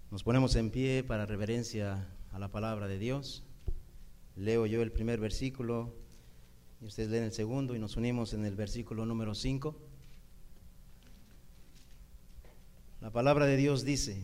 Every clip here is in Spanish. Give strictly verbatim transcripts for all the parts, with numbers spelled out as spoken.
Nos ponemos en pie para reverencia a la palabra de Dios. Leo yo el primer versículo y ustedes leen el segundo y nos unimos en el versículo número cinco. La palabra de Dios dice: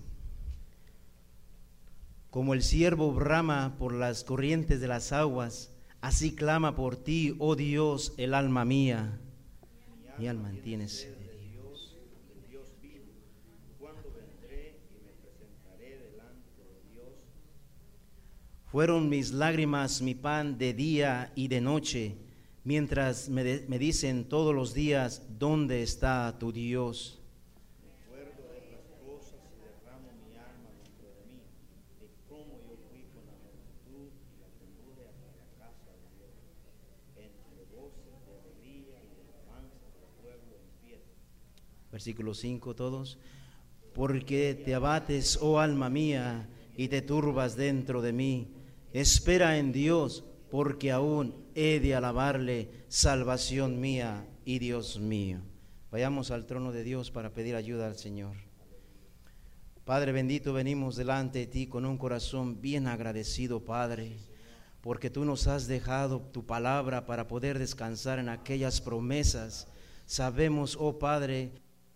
como el ciervo brama por las corrientes de las aguas, así clama por ti, oh Dios, el alma mía. Mi alma tiene sed de Dios, de Dios vivo. ¿Cuándo vendré y me presentaré delante de Dios? Fueron mis lágrimas mi pan de día y de noche, mientras me, de, me dicen todos los días: ¿dónde está tu Dios? Me acuerdo de otras cosas y derramo mi alma dentro de mí, de cómo yo fui con la multitud y la conduje hasta la casa de Dios, entre voces de alegría y de alabanza del pueblo en fiesta. Versículo cinco todos. Porque te abates, oh alma mía, y te turbas dentro de mí. Espera en Dios, porque aún he de alabarle, salvación mía y Dios mío. Vayamos al trono de Dios para pedir ayuda al Señor. Padre bendito, venimos delante de ti con un corazón bien agradecido, Padre, porque tú nos has dejado tu palabra para poder descansar en aquellas promesas. Sabemos, oh Padre,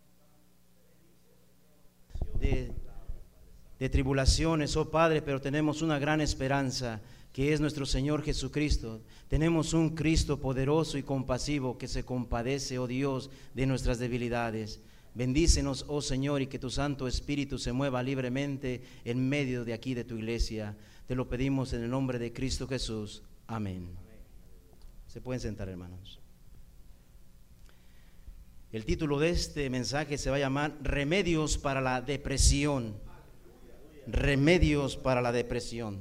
de, de tribulaciones, oh Padre, pero tenemos una gran esperanza, que es nuestro Señor Jesucristo. Tenemos un Cristo poderoso y compasivo que se compadece, oh Dios, de nuestras debilidades. Bendícenos, oh Señor, y que tu Santo Espíritu se mueva libremente en medio de aquí de tu iglesia. Te lo pedimos en el nombre de Cristo Jesús. Amén. Se pueden sentar, hermanos. El título de este mensaje se va a llamar Remedios para la depresión. Remedios para la depresión.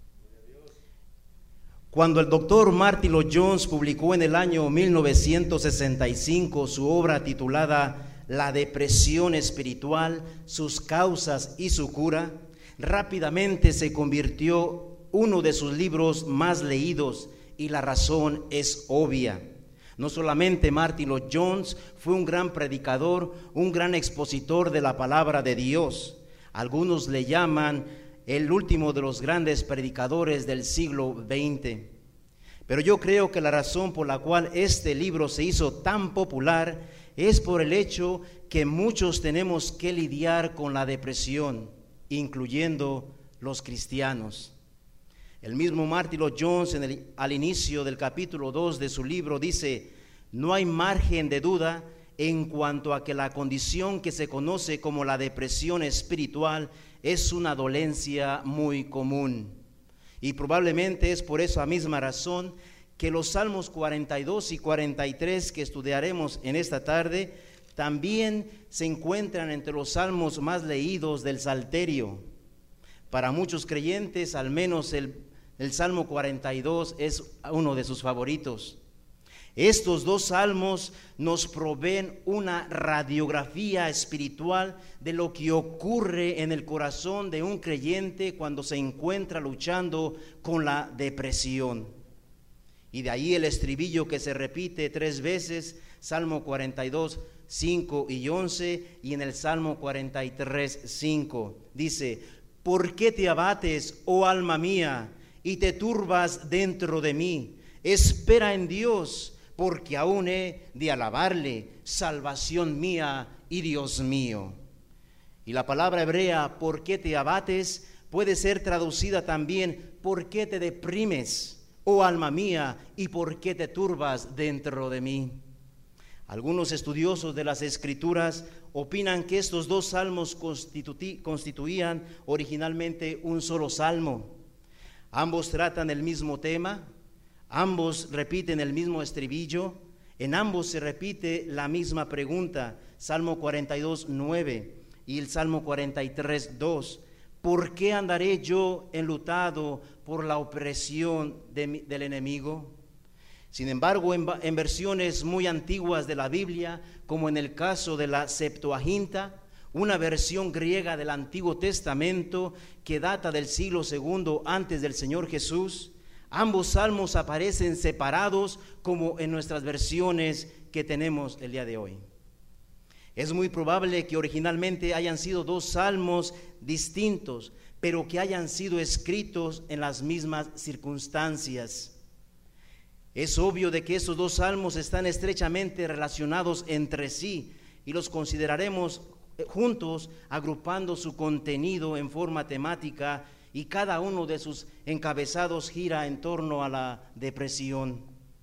Cuando el doctor Martyn Lloyd-Jones publicó en el año mil novecientos sesenta y cinco su obra titulada La depresión espiritual, sus causas y su cura, rápidamente se convirtió uno de sus libros más leídos, y la razón es obvia. No solamente Martyn Lloyd-Jones fue un gran predicador, un gran expositor de la palabra de Dios. Algunos le llaman el último de los grandes predicadores del siglo veinte. Pero yo creo que la razón por la cual este libro se hizo tan popular es por el hecho que muchos tenemos que lidiar con la depresión, incluyendo los cristianos. El mismo Martyn Lloyd-Jones en el, al inicio del capítulo dos de su libro dice: no hay margen de duda en cuanto a que la condición que se conoce como la depresión espiritual es una dolencia muy común. Y probablemente es por esa misma razón que los Salmos cuarenta y dos y cuarenta y tres que estudiaremos en esta tarde también se encuentran entre los salmos más leídos del Salterio. Para muchos creyentes, al menos el, el Salmo cuarenta y dos es uno de sus favoritos. Estos dos salmos nos proveen una radiografía espiritual de lo que ocurre en el corazón de un creyente cuando se encuentra luchando con la depresión. Y de ahí el estribillo que se repite tres veces, Salmo cuarenta y dos, cinco y once, y en el Salmo cuarenta y tres, cinco, dice: ¿por qué te abates, oh alma mía, y te turbas dentro de mí? Espera en Dios, porque aún he de alabarle, salvación mía y Dios mío. Y la palabra hebrea, ¿por qué te abates?, puede ser traducida también, ¿por qué te deprimes, oh alma mía, y por qué te turbas dentro de mí? Algunos estudiosos de las Escrituras opinan que estos dos salmos constitu- constituían originalmente un solo salmo. Ambos tratan el mismo tema. Ambos repiten el mismo estribillo, en ambos se repite la misma pregunta, Salmo cuarenta y dos, nueve y el Salmo cuarenta y tres, dos. ¿Por qué andaré yo enlutado por la opresión de, del enemigo? Sin embargo, en, en versiones muy antiguas de la Biblia, como en el caso de la Septuaginta, una versión griega del Antiguo Testamento que data del siglo segundo antes del Señor Jesús, ambos salmos aparecen separados como en nuestras versiones que tenemos el día de hoy. Es muy probable que originalmente hayan sido dos salmos distintos, pero que hayan sido escritos en las mismas circunstancias. Es obvio de que estos dos salmos están estrechamente relacionados entre sí y los consideraremos juntos, agrupando su contenido en forma temática, y cada uno de sus encabezados gira en torno a la depresión.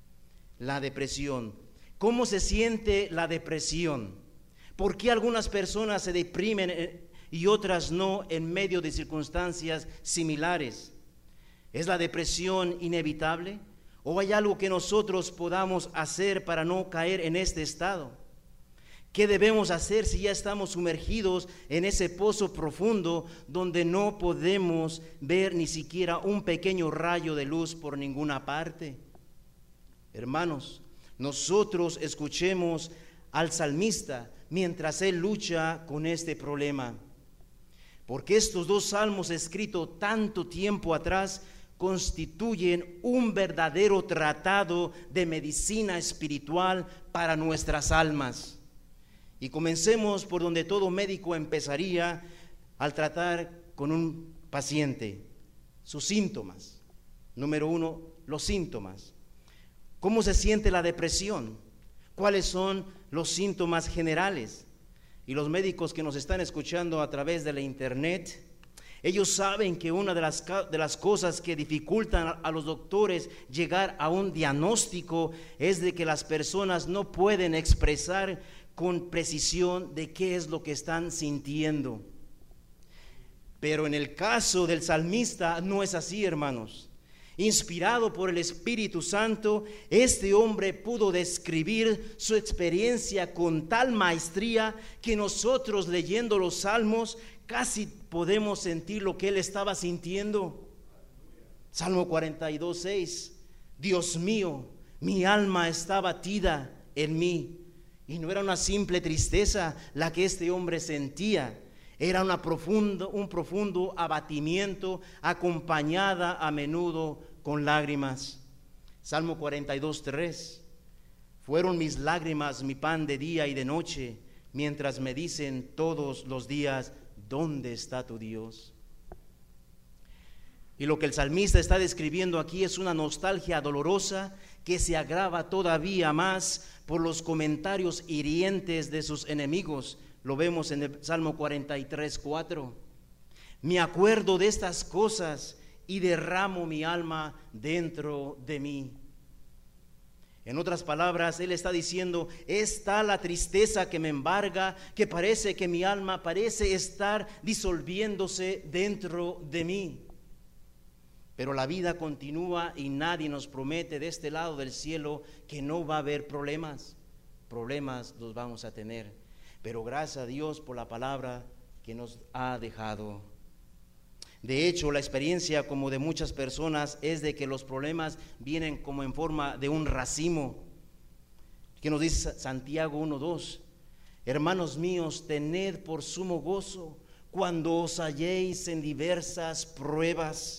La depresión. ¿Cómo se siente la depresión? ¿Por qué algunas personas se deprimen y otras no en medio de circunstancias similares? ¿Es la depresión inevitable? ¿O hay algo que nosotros podamos hacer para no caer en este estado? ¿Qué debemos hacer si ya estamos sumergidos en ese pozo profundo donde no podemos ver ni siquiera un pequeño rayo de luz por ninguna parte? Hermanos, nosotros escuchemos al salmista mientras él lucha con este problema, porque estos dos salmos escritos tanto tiempo atrás constituyen un verdadero tratado de medicina espiritual para nuestras almas. Y comencemos por donde todo médico empezaría al tratar con un paciente: sus síntomas. Número uno, los síntomas. ¿Cómo se siente la depresión? ¿Cuáles son los síntomas generales? Y los médicos que nos están escuchando a través de la internet, ellos saben que una de las, de las cosas que dificultan a los doctores llegar a un diagnóstico es de que las personas no pueden expresar con precisión de qué es lo que están sintiendo. Pero en el caso del salmista no es así, hermanos. Inspirado por el Espíritu Santo, este hombre pudo describir su experiencia con tal maestría que nosotros, leyendo los salmos, casi podemos sentir lo que él estaba sintiendo. Salmo cuarenta y dos, seis: Dios mío, mi alma está batida en mí. Y no era una simple tristeza la que este hombre sentía, era una profundo, un profundo abatimiento acompañada a menudo con lágrimas. Salmo cuarenta y dos, tres: fueron mis lágrimas mi pan de día y de noche, mientras me dicen todos los días, ¿dónde está tu Dios? Y lo que el salmista está describiendo aquí es una nostalgia dolorosa que se agrava todavía más por los comentarios hirientes de sus enemigos. Lo vemos en el Salmo cuarenta y tres, cuatro. Me acuerdo de estas cosas y derramo mi alma dentro de mí. En otras palabras, él está diciendo, es tal la tristeza que me embarga, que parece que mi alma parece estar disolviéndose dentro de mí. Pero la vida continúa y nadie nos promete de este lado del cielo que no va a haber problemas. Problemas los vamos a tener, pero gracias a Dios por la palabra que nos ha dejado. De hecho, la experiencia como de muchas personas es de que los problemas vienen como en forma de un racimo. Que nos dice Santiago uno, dos: hermanos míos, tened por sumo gozo cuando os halléis en diversas pruebas.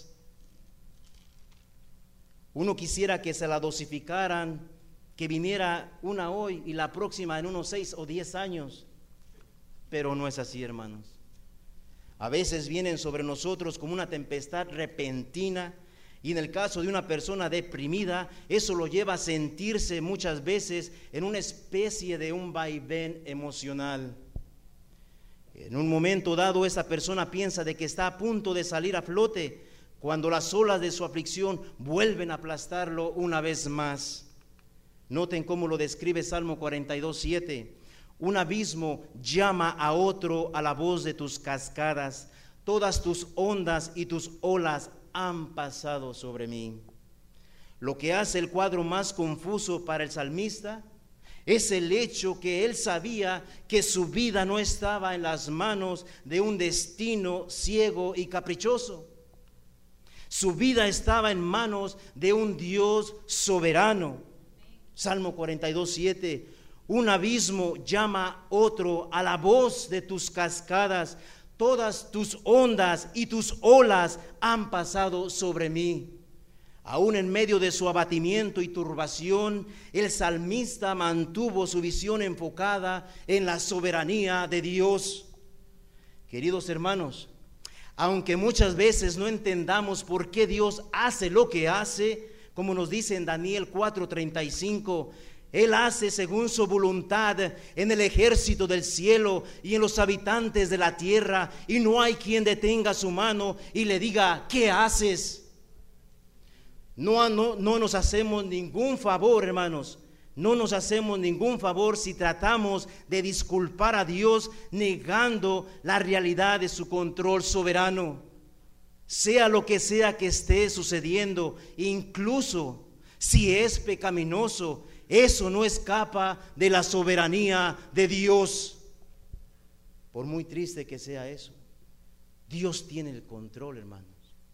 Uno quisiera que se la dosificaran, que viniera una hoy y la próxima en unos seis o diez años, pero no es así, hermanos. A veces vienen sobre nosotros como una tempestad repentina, y en el caso de una persona deprimida, eso lo lleva a sentirse muchas veces en una especie de un vaivén emocional. En un momento dado, esa persona piensa de que está a punto de salir a flote, cuando las olas de su aflicción vuelven a aplastarlo una vez más. Noten cómo lo describe Salmo cuarenta y dos, siete. Un abismo llama a otro a la voz de tus cascadas, todas tus ondas y tus olas han pasado sobre mí. Lo que hace el cuadro más confuso para el salmista es el hecho que él sabía que su vida no estaba en las manos de un destino ciego y caprichoso. Su vida estaba en manos de un Dios soberano. Salmo cuarenta y dos, siete. Un abismo llama otro a la voz de tus cascadas, todas tus ondas y tus olas han pasado sobre mí. Aún en medio de su abatimiento y turbación, el salmista mantuvo su visión enfocada en la soberanía de Dios. Queridos hermanos, aunque muchas veces no entendamos por qué Dios hace lo que hace, como nos dice en Daniel cuatro treinta y cinco, Él hace según su voluntad en el ejército del cielo y en los habitantes de la tierra, y no hay quien detenga su mano y le diga: ¿qué haces? No, no, no nos hacemos ningún favor, hermanos. No nos hacemos ningún favor si tratamos de disculpar a Dios negando la realidad de su control soberano. Sea lo que sea que esté sucediendo, incluso si es pecaminoso, eso no escapa de la soberanía de Dios. Por muy triste que sea eso, Dios tiene el control, hermanos.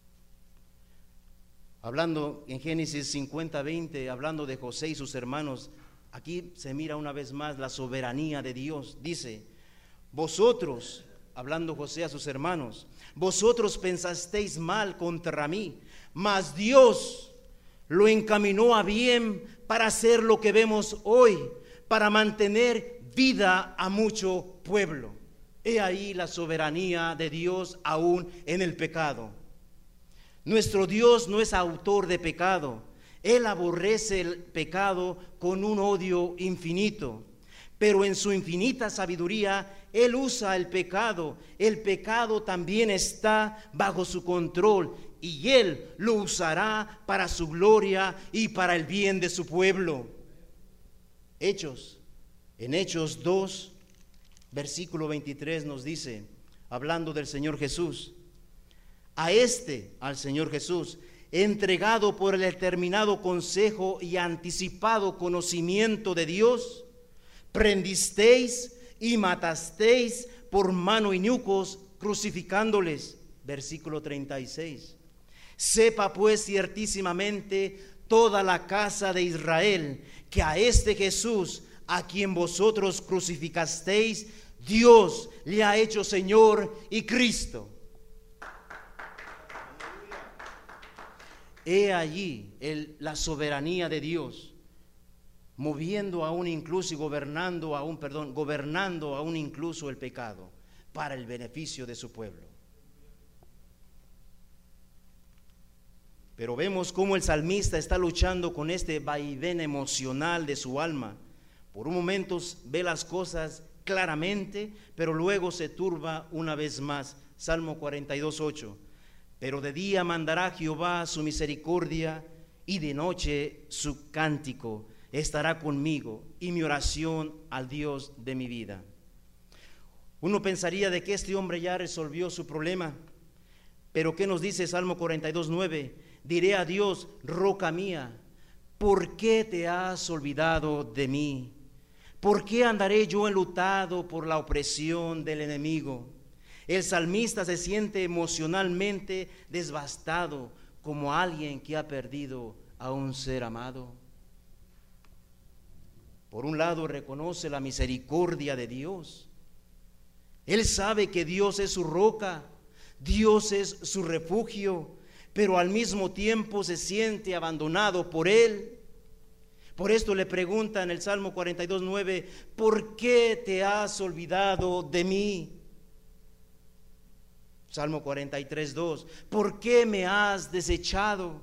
Hablando en Génesis cincuenta veinte, hablando de José y sus hermanos, aquí se mira una vez más la soberanía de Dios. Dice: vosotros, hablando José a sus hermanos, vosotros pensasteis mal contra mí, mas Dios lo encaminó a bien para hacer lo que vemos hoy, para mantener vida a mucho pueblo. He ahí la soberanía de Dios aún en el pecado. Nuestro Dios no es autor de pecado. Él aborrece el pecado con un odio infinito, pero en su infinita sabiduría Él usa el pecado. El pecado también está bajo su control y Él lo usará para su gloria y para el bien de su pueblo. Hechos, en Hechos dos, versículo veintitrés nos dice, hablando del Señor Jesús: a este, al Señor Jesús, entregado por el determinado consejo y anticipado conocimiento de Dios, prendisteis y matasteis por mano inicuos, crucificándoles. Versículo treinta y seis. Sepa pues ciertísimamente toda la casa de Israel que a este Jesús, a quien vosotros crucificasteis, Dios le ha hecho Señor y Cristo. He allí el, la soberanía de Dios, moviendo aún incluso y gobernando aún, perdón, gobernando aún incluso el pecado para el beneficio de su pueblo. Pero vemos cómo el salmista está luchando con este vaivén emocional de su alma. Por un momento ve las cosas claramente, pero luego se turba una vez más. Salmo cuarenta y dos, ocho. Pero de día mandará Jehová su misericordia, y de noche su cántico estará conmigo, y mi oración al Dios de mi vida. Uno pensaría de que este hombre ya resolvió su problema, pero ¿qué nos dice Salmo cuarenta y dos, nueve? Diré a Dios: roca mía, ¿por qué te has olvidado de mí? ¿Por qué andaré yo enlutado por la opresión del enemigo? El salmista se siente emocionalmente devastado, como alguien que ha perdido a un ser amado. Por un lado, reconoce la misericordia de Dios. Él sabe que Dios es su roca, Dios es su refugio, pero al mismo tiempo se siente abandonado por Él. Por esto le pregunta en el Salmo cuarenta y dos, nueve: ¿por qué te has olvidado de mí? Salmo cuarenta y tres, dos: ¿por qué me has desechado?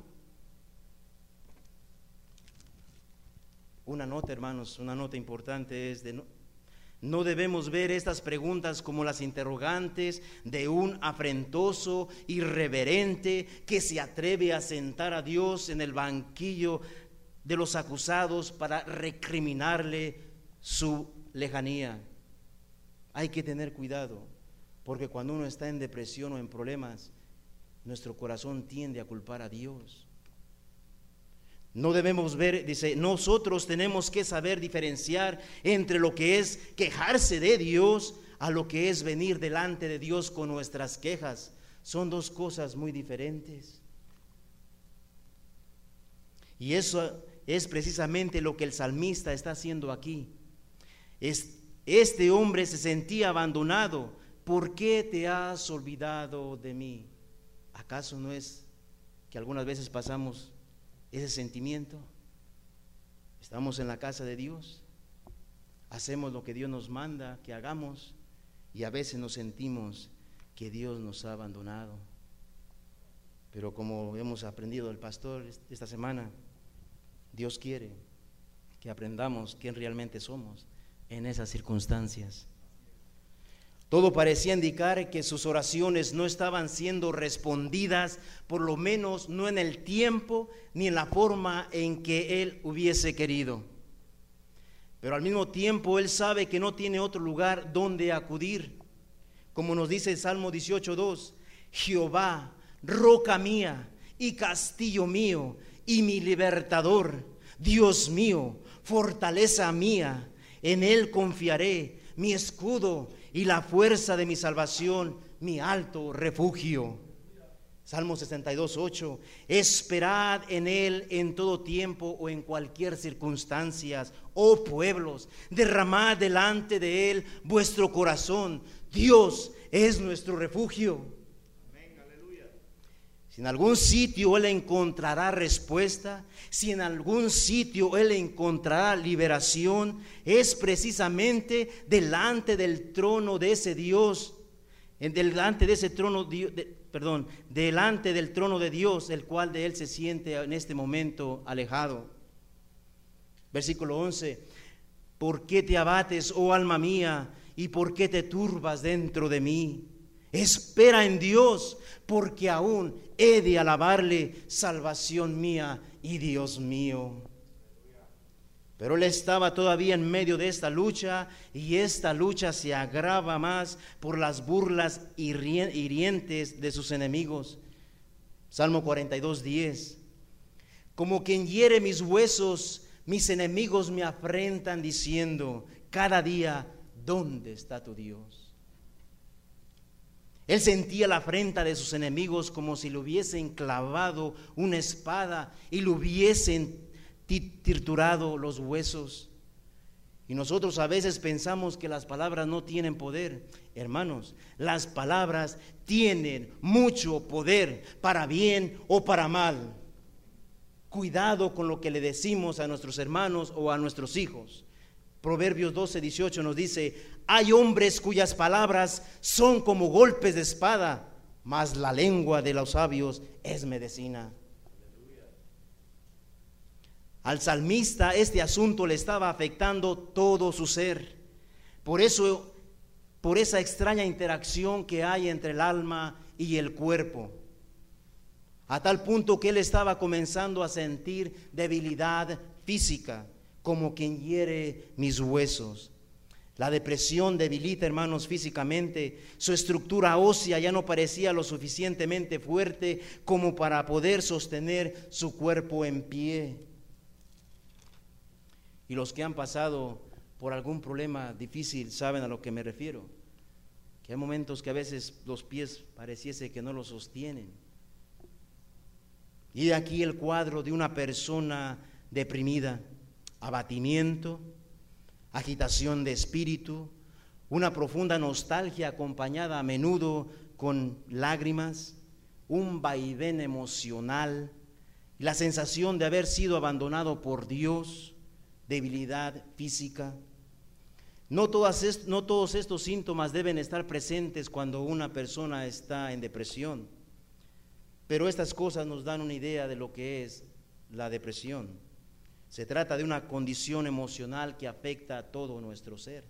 Una nota, hermanos, una nota importante es de no, no debemos ver estas preguntas como las interrogantes de un afrentoso irreverente que se atreve a sentar a Dios en el banquillo de los acusados para recriminarle su lejanía. Hay que tener cuidado, porque cuando uno está en depresión o en problemas, nuestro corazón tiende a culpar a Dios. No debemos ver, dice, nosotros tenemos que saber diferenciar entre lo que es quejarse de Dios a lo que es venir delante de Dios con nuestras quejas. Son dos cosas muy diferentes. Y eso es precisamente lo que el salmista está haciendo aquí. Es, este hombre se sentía abandonado. ¿Por qué te has olvidado de mí? ¿Acaso no es que algunas veces pasamos ese sentimiento? ¿Estamos en la casa de Dios? ¿Hacemos lo que Dios nos manda que hagamos? Y a veces nos sentimos que Dios nos ha abandonado. Pero como hemos aprendido del pastor esta semana, Dios quiere que aprendamos quién realmente somos en esas circunstancias. Todo parecía indicar que sus oraciones no estaban siendo respondidas, por lo menos no en el tiempo ni en la forma en que él hubiese querido. Pero al mismo tiempo él sabe que no tiene otro lugar donde acudir. Como nos dice el Salmo dieciocho dos, Jehová, roca mía y castillo mío y mi libertador, Dios mío, fortaleza mía, en él confiaré, mi escudo y la fuerza de mi salvación, mi alto refugio. Salmo sesenta y dos ocho, esperad en él en todo tiempo o en cualquier circunstancia, oh pueblos, derramad delante de él vuestro corazón, Dios es nuestro refugio. Si en algún sitio él encontrará respuesta, si en algún sitio él encontrará liberación, es precisamente delante del trono de ese Dios, delante de ese trono, de, perdón, delante del trono de Dios, el cual de él se siente en este momento alejado. Versículo once, ¿por qué te abates, oh alma mía, y por qué te turbas dentro de mí? Espera en Dios, porque aún he de alabarle, salvación mía y Dios mío. Pero él estaba todavía en medio de esta lucha, y esta lucha se agrava más por las burlas hirientes de sus enemigos. Salmo cuarenta y dos diez, como quien hiere mis huesos, mis enemigos me afrentan diciendo cada día, ¿dónde está tu Dios? Él sentía la afrenta de sus enemigos como si le hubiesen clavado una espada y le hubiesen triturado los huesos. Y nosotros a veces pensamos que las palabras no tienen poder. Hermanos, las palabras tienen mucho poder, para bien o para mal. Cuidado con lo que le decimos a nuestros hermanos o a nuestros hijos. Proverbios doce dieciocho nos dice, hay hombres cuyas palabras son como golpes de espada, mas la lengua de los sabios es medicina. Al salmista este asunto le estaba afectando todo su ser. Por eso, por esa extraña interacción que hay entre el alma y el cuerpo, a tal punto que él estaba comenzando a sentir debilidad física, como quien hiere mis huesos. La depresión debilita, hermanos, físicamente. Su estructura ósea ya no parecía lo suficientemente fuerte como para poder sostener su cuerpo en pie. Y los que han pasado por algún problema difícil saben a lo que me refiero, que hay momentos que a veces los pies pareciese que no los sostienen. Y de aquí el cuadro de una persona deprimida: abatimiento, agitación de espíritu, una profunda nostalgia acompañada a menudo con lágrimas, un vaivén emocional, la sensación de haber sido abandonado por Dios, debilidad física. No, todas est- no todos estos síntomas deben estar presentes cuando una persona está en depresión, pero estas cosas nos dan una idea de lo que es la depresión. Se trata de una condición emocional que afecta a todo nuestro ser.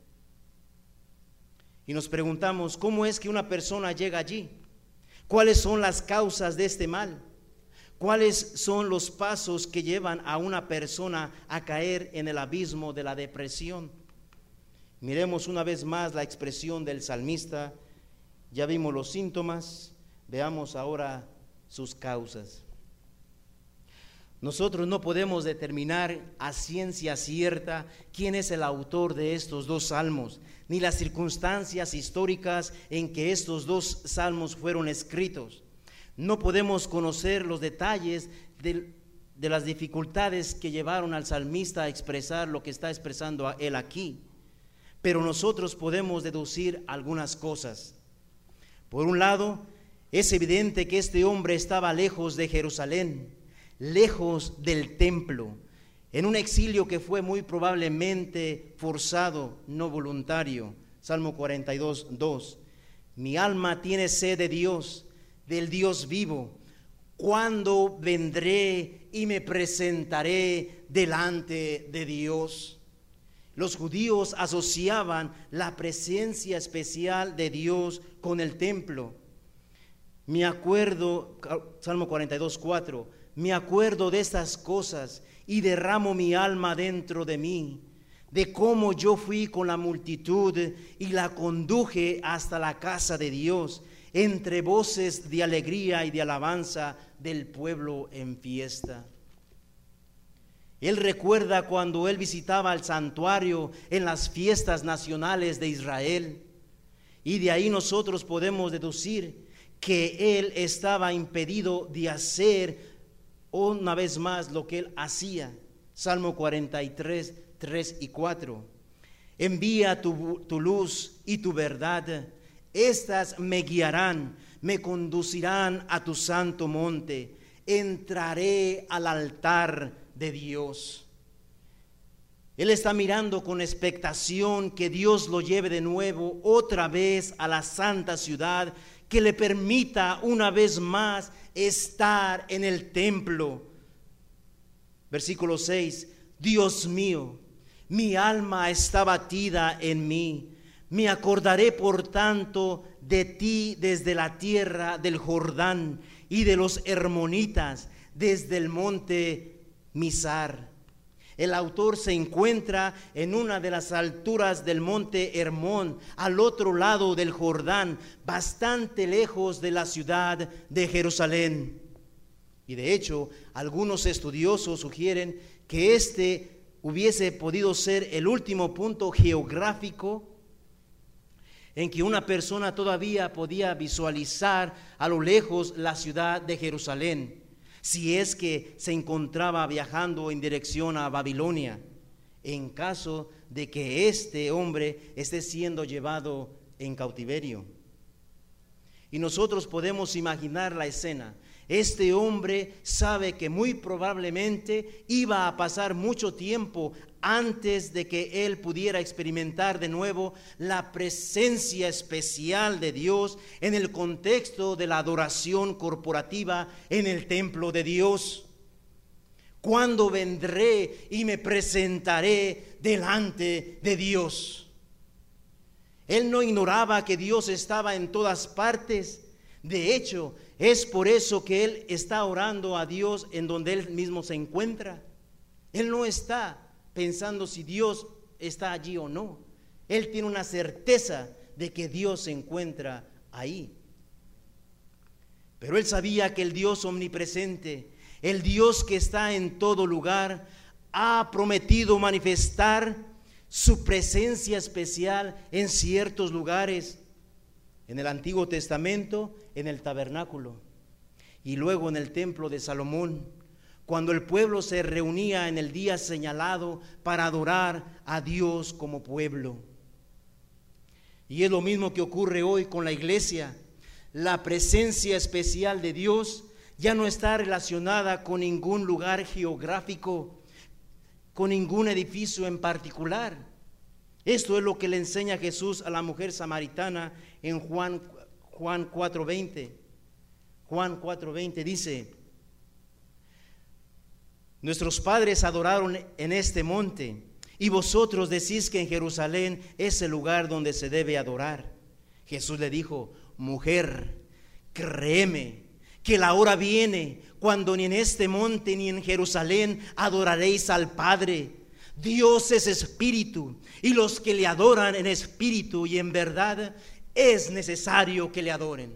Y nos preguntamos, ¿cómo es que una persona llega allí? ¿Cuáles son las causas de este mal? ¿Cuáles son los pasos que llevan a una persona a caer en el abismo de la depresión? Miremos una vez más la expresión del salmista. Ya vimos los síntomas, veamos ahora sus causas. Nosotros no podemos determinar a ciencia cierta quién es el autor de estos dos salmos, ni las circunstancias históricas en que estos dos salmos fueron escritos. No podemos conocer los detalles de, de las dificultades que llevaron al salmista a expresar lo que está expresando a él aquí, pero nosotros podemos deducir algunas cosas. Por un lado, es evidente que este hombre estaba lejos de Jerusalén, lejos del templo, en un exilio que fue muy probablemente forzado, no voluntario. Salmo cuarenta y dos, dos. Mi alma tiene sed de Dios, del Dios vivo. ¿Cuándo vendré y me presentaré delante de Dios? Los judíos asociaban la presencia especial de Dios con el templo. Me acuerdo, Salmo cuarenta y dos, cuatro, me acuerdo de estas cosas y derramo mi alma dentro de mí, de cómo yo fui con la multitud y la conduje hasta la casa de Dios, entre voces de alegría y de alabanza del pueblo en fiesta. Él recuerda cuando él visitaba el santuario en las fiestas nacionales de Israel, y de ahí nosotros podemos deducir que él estaba impedido de hacer una vez más lo que él hacía. Salmo cuarenta y tres, tres y cuatro. Envía tu, tu luz y tu verdad, estas me guiarán, me conducirán a tu santo monte, entraré al altar de Dios. Él está mirando con expectación que Dios lo lleve de nuevo otra vez a la santa ciudad, que le permita una vez más estar en el templo. Versículo seis. Dios mío, mi alma está batida en mí. Me acordaré por tanto de ti desde la tierra del Jordán y de los hermonitas desde el monte Mizar. El autor se encuentra en una de las alturas del monte Hermón, al otro lado del Jordán, bastante lejos de la ciudad de Jerusalén. Y de hecho, algunos estudiosos sugieren que este hubiese podido ser el último punto geográfico en que una persona todavía podía visualizar a lo lejos la ciudad de Jerusalén, si es que se encontraba viajando en dirección a Babilonia, en caso de que este hombre esté siendo llevado en cautiverio. Y nosotros podemos imaginar la escena. Este hombre sabe que muy probablemente iba a pasar mucho tiempo antes de que él pudiera experimentar de nuevo la presencia especial de Dios en el contexto de la adoración corporativa en el templo de Dios. ¿Cuándo vendré y me presentaré delante de Dios? Él no ignoraba que Dios estaba en todas partes. De hecho, es por eso que él está orando a Dios en donde él mismo se encuentra. Él no está pensando si Dios está allí o no. Él tiene una certeza de que Dios se encuentra ahí. Pero él sabía que el Dios omnipresente, el Dios que está en todo lugar, ha prometido manifestar su presencia especial en ciertos lugares. En el Antiguo Testamento, en el tabernáculo, y luego en el templo de Salomón, cuando el pueblo se reunía en el día señalado para adorar a Dios como pueblo. Y es lo mismo que ocurre hoy con la iglesia. La presencia especial de Dios ya no está relacionada con ningún lugar geográfico, con ningún edificio en particular. Esto es lo que le enseña Jesús a la mujer samaritana en Juan, Juan cuatro veinte. Juan cuatro veinte dice: nuestros padres adoraron en este monte, y vosotros decís que en Jerusalén es el lugar donde se debe adorar. Jesús le dijo: mujer, créeme que la hora viene cuando ni en este monte ni en Jerusalén adoraréis al Padre. Dios es espíritu, y los que le adoran en espíritu y en verdad es necesario que le adoren.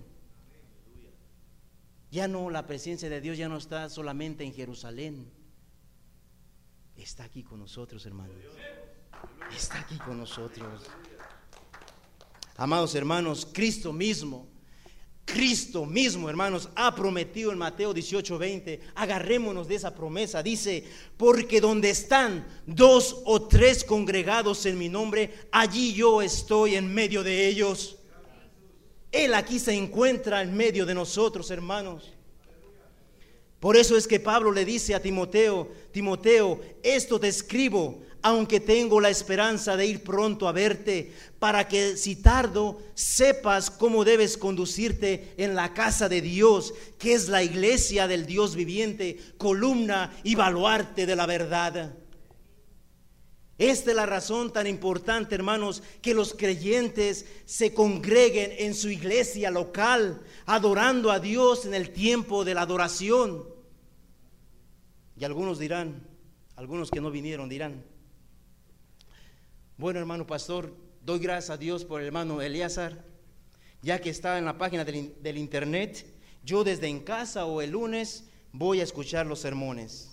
Ya no, la presencia de Dios ya no está solamente en Jerusalén. Está aquí con nosotros, hermanos. Está aquí con nosotros. Amados hermanos, Cristo mismo, Cristo mismo, hermanos, ha prometido en Mateo dieciocho veinte. Agarrémonos de esa promesa. Dice: porque donde están dos o tres congregados en mi nombre, allí yo estoy en medio de ellos. Él aquí se encuentra en medio de nosotros, hermanos. Por eso es que Pablo le dice a Timoteo, Timoteo, esto te escribo, aunque tengo la esperanza de ir pronto a verte, para que si tardo, sepas cómo debes conducirte en la casa de Dios, que es la iglesia del Dios viviente, columna y baluarte de la verdad. Esta es la razón tan importante, hermanos, que los creyentes se congreguen en su iglesia local, adorando a Dios en el tiempo de la adoración. Y algunos dirán, algunos que no vinieron dirán, bueno, hermano pastor, doy gracias a Dios por el hermano Eleazar, ya que está en la página del, del internet. Yo desde en casa o el lunes voy a escuchar los sermones.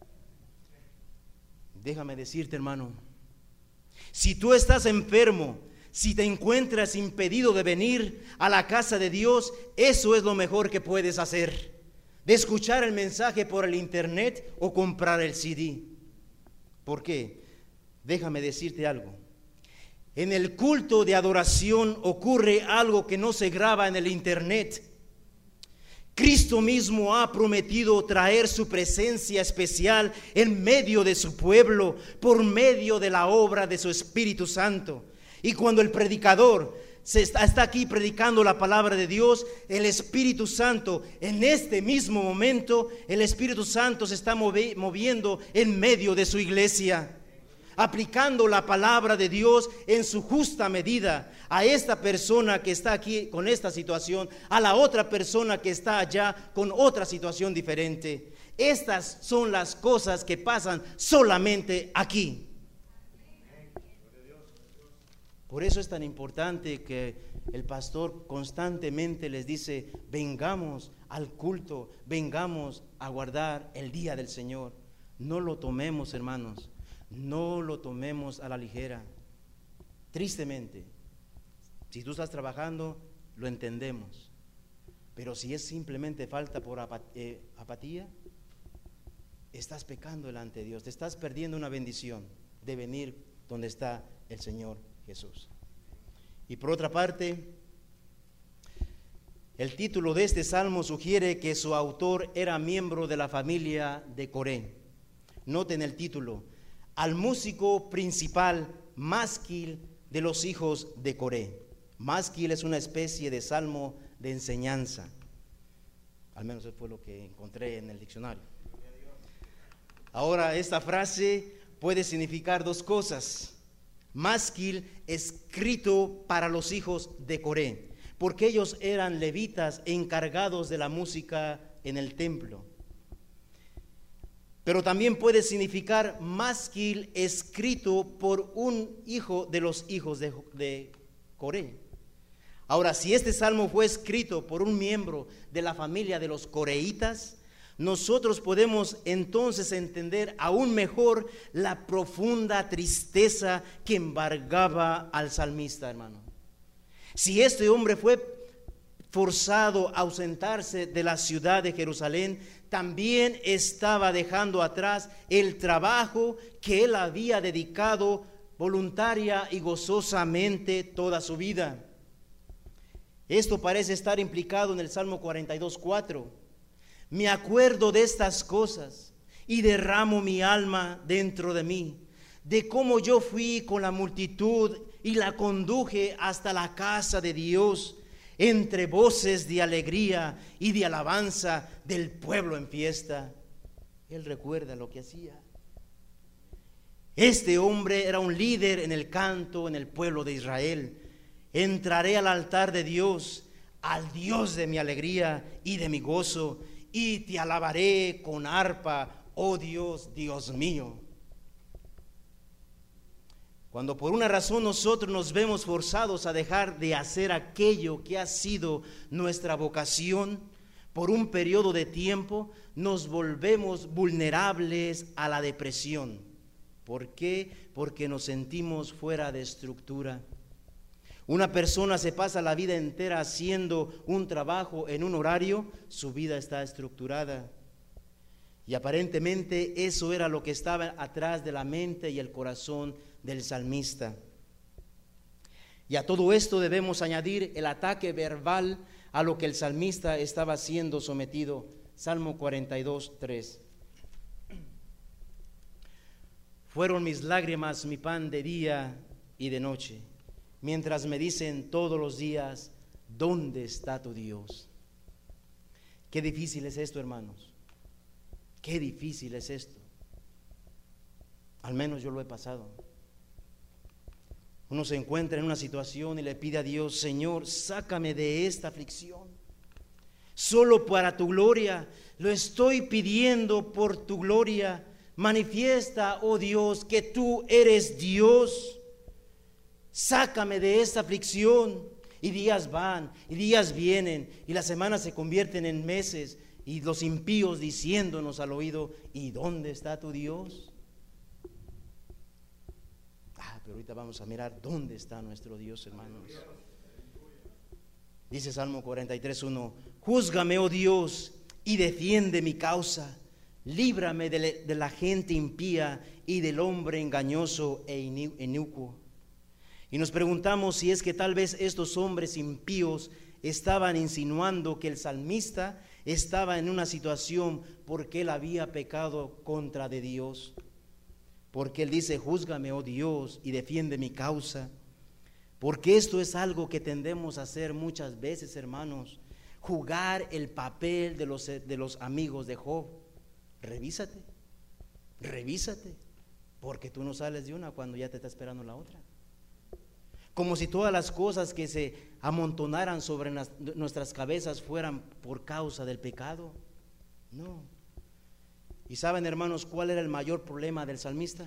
Déjame decirte, hermano, si tú estás enfermo, si te encuentras impedido de venir a la casa de Dios, eso es lo mejor que puedes hacer, de escuchar el mensaje por el internet o comprar el C D. ¿Por qué? Déjame decirte algo. En el culto de adoración ocurre algo que no se graba en el internet. Cristo mismo ha prometido traer su presencia especial en medio de su pueblo por medio de la obra de su Espíritu Santo. Y cuando el predicador se está, está aquí predicando la palabra de Dios, el Espíritu Santo, en este mismo momento, el Espíritu Santo se está movi- moviendo en medio de su iglesia, aplicando la palabra de Dios en su justa medida a esta persona que está aquí con esta situación, a la otra persona que está allá con otra situación diferente. Estas son las cosas que pasan solamente aquí. Por eso es tan importante que el pastor constantemente les dice, vengamos al culto, vengamos a guardar el día del Señor. No lo tomemos, hermanos, no lo tomemos a la ligera. Tristemente, si tú estás trabajando, lo entendemos, pero si es simplemente falta por apatía, estás pecando delante de Dios, te estás perdiendo una bendición de venir donde está el Señor Jesús. Y por otra parte, el título de este salmo sugiere que su autor era miembro de la familia de Coré. Noten el título: al músico principal másquil de los hijos de Coré. Másquil es una especie de salmo de enseñanza, al menos eso fue lo que encontré en el diccionario. Ahora, esta frase puede significar dos cosas. Másquil, escrito para los hijos de Coré, porque ellos eran levitas encargados de la música en el templo. Pero también puede significar másquil escrito por un hijo de los hijos de, de Coré. Ahora, si este salmo fue escrito por un miembro de la familia de los coreitas, nosotros podemos entonces entender aún mejor la profunda tristeza que embargaba al salmista, hermano. Si este hombre fue forzado a ausentarse de la ciudad de Jerusalén, también estaba dejando atrás el trabajo que él había dedicado voluntaria y gozosamente toda su vida. Esto parece estar implicado en el Salmo cuarenta y dos, cuatro. Me acuerdo de estas cosas y derramo mi alma dentro de mí, de cómo yo fui con la multitud y la conduje hasta la casa de Dios, entre voces de alegría y de alabanza del pueblo en fiesta. Él recuerda lo que hacía. Este hombre era un líder en el canto en el pueblo de Israel. Entraré al altar de Dios, al Dios de mi alegría y de mi gozo, y te alabaré con arpa, oh Dios, Dios mío. Cuando por una razón nosotros nos vemos forzados a dejar de hacer aquello que ha sido nuestra vocación por un periodo de tiempo, nos volvemos vulnerables a la depresión. ¿Por qué? Porque nos sentimos fuera de estructura. Una persona se pasa la vida entera haciendo un trabajo en un horario, su vida está estructurada. Y aparentemente eso era lo que estaba atrás de la mente y el corazón del salmista. Y a todo esto debemos añadir el ataque verbal a lo que el salmista estaba siendo sometido Salmo cuarenta y dos, tres. Fueron mis lágrimas mi pan de día y de noche, mientras me dicen todos los días, ¿dónde está tu Dios? Qué difícil es esto, hermanos. Qué difícil es esto. Al menos yo lo he pasado. Uno se encuentra en una situación y le pide a Dios, Señor, sácame de esta aflicción. Solo para tu gloria, lo estoy pidiendo por tu gloria. Manifiesta, oh Dios, que tú eres Dios. Sácame de esta aflicción. Y días van, y días vienen, y las semanas se convierten en meses, y los impíos diciéndonos al oído, ¿y dónde está tu Dios? Ah, pero ahorita vamos a mirar dónde está nuestro Dios, hermanos. Dice Salmo cuarenta y tres, uno, júzgame, oh Dios, y defiende mi causa. Líbrame de, de la gente impía y del hombre engañoso e inicuo. Y nos preguntamos si es que tal vez estos hombres impíos estaban insinuando que el salmista estaba en una situación porque él había pecado contra de Dios. Porque él dice, júzgame, oh Dios, y defiende mi causa. Porque esto es algo que tendemos a hacer muchas veces, hermanos. Jugar el papel de los, de los amigos de Job. Revísate, revísate, porque tú no sales de una cuando ya te está esperando la otra. Como si todas las cosas que se amontonaran sobre nas, nuestras cabezas fueran por causa del pecado. No. ¿Y saben, hermanos, cuál era el mayor problema del salmista?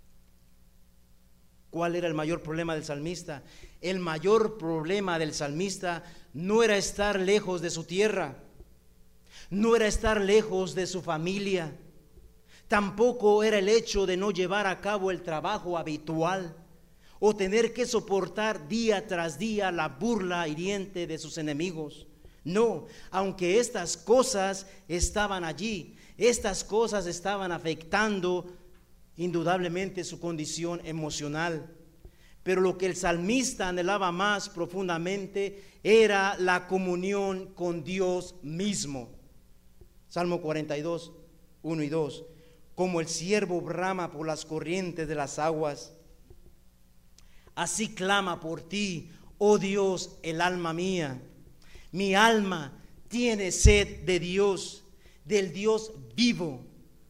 ¿Cuál era el mayor problema del salmista? El mayor problema del salmista no era estar lejos de su tierra, no era estar lejos de su familia, tampoco era el hecho de no llevar a cabo el trabajo habitual o tener que soportar día tras día la burla hiriente de sus enemigos. No, aunque estas cosas estaban allí, estas cosas estaban afectando indudablemente su condición emocional, pero lo que el salmista anhelaba más profundamente era la comunión con Dios mismo. Salmo cuarenta y dos, uno y dos. Como el ciervo brama por las corrientes de las aguas, así clama por ti, oh Dios, el alma mía. Mi alma tiene sed de Dios, del Dios vivo.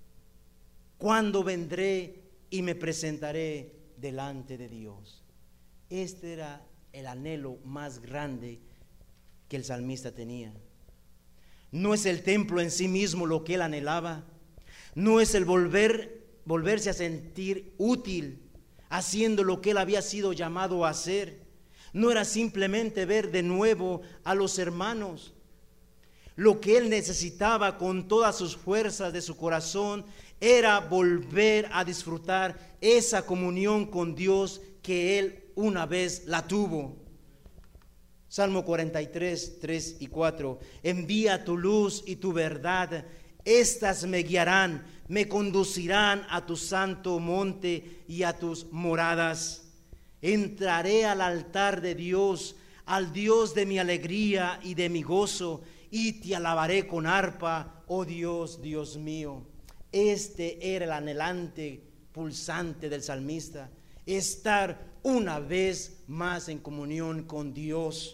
¿Cuándo vendré y me presentaré delante de Dios? Este era el anhelo más grande que el salmista tenía. No es el templo en sí mismo lo que él anhelaba, no es el volver, volverse a sentir útil haciendo lo que él había sido llamado a hacer, no era simplemente ver de nuevo a los hermanos. Lo que él necesitaba con todas sus fuerzas de su corazón era volver a disfrutar esa comunión con Dios que él una vez la tuvo. Salmo cuarenta y tres, tres y cuatro. Envía tu luz y tu verdad, estas me guiarán, me conducirán a tu santo monte y a tus moradas. Entraré al altar de Dios, al Dios de mi alegría y de mi gozo, y te alabaré con arpa, oh Dios, Dios mío. Este era el anhelante pulsante del salmista, estar una vez más en comunión con Dios.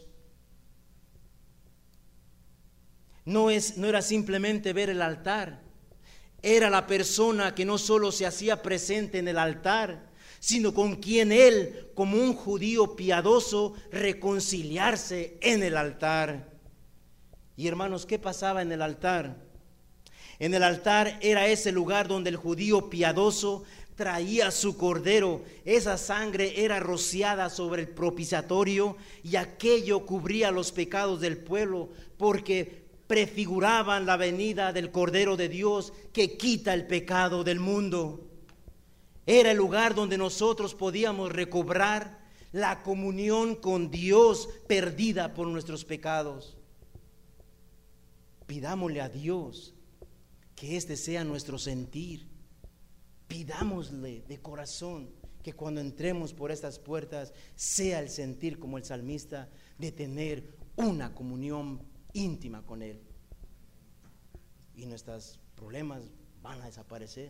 No, es, no era simplemente ver el altar, era la persona que no solo se hacía presente en el altar, sino con quien él, como un judío piadoso, reconciliarse en el altar. Y hermanos, ¿qué pasaba en el altar? En el altar era ese lugar donde el judío piadoso traía su cordero, esa sangre era rociada sobre el propiciatorio y aquello cubría los pecados del pueblo, porque prefiguraban la venida del Cordero de Dios que quita el pecado del mundo. Era el lugar donde nosotros podíamos recobrar la comunión con Dios perdida por nuestros pecados. Pidámosle a Dios que este sea nuestro sentir. Pidámosle de corazón que cuando entremos por estas puertas sea el sentir como el salmista de tener una comunión íntima con Él. y nuestros problemas van a desaparecer.